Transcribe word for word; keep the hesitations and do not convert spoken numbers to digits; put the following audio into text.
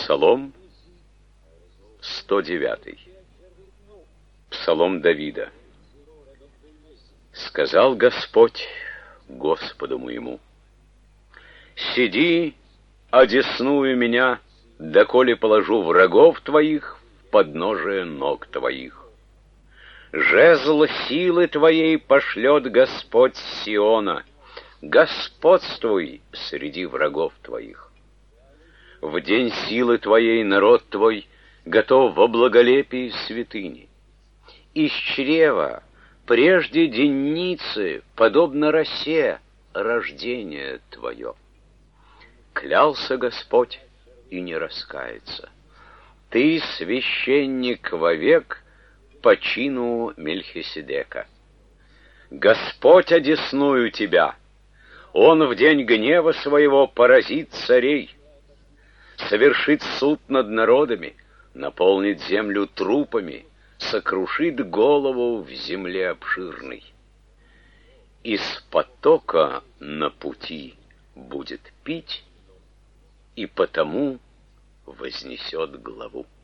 Псалом сто девятый. Псалом Давида. Сказал Господь Господу моему: сиди, одесную меня, доколе положу врагов твоих в подножие ног твоих. Жезл силы твоей пошлет Господь с Сиона, господствуй среди врагов твоих. В день силы твоей народ твой готов во благолепии святыни. Из чрева, прежде денницы, подобно росе, рождение твое. Клялся Господь и не раскается. Ты священник вовек по чину Мельхиседека. Господь одесную тебя, Он в день гнева своего поразит царей, совершит суд над народами, наполнит землю трупами, сокрушит голову в земле обширной. Из потока на пути будет пить, и потому вознесет главу.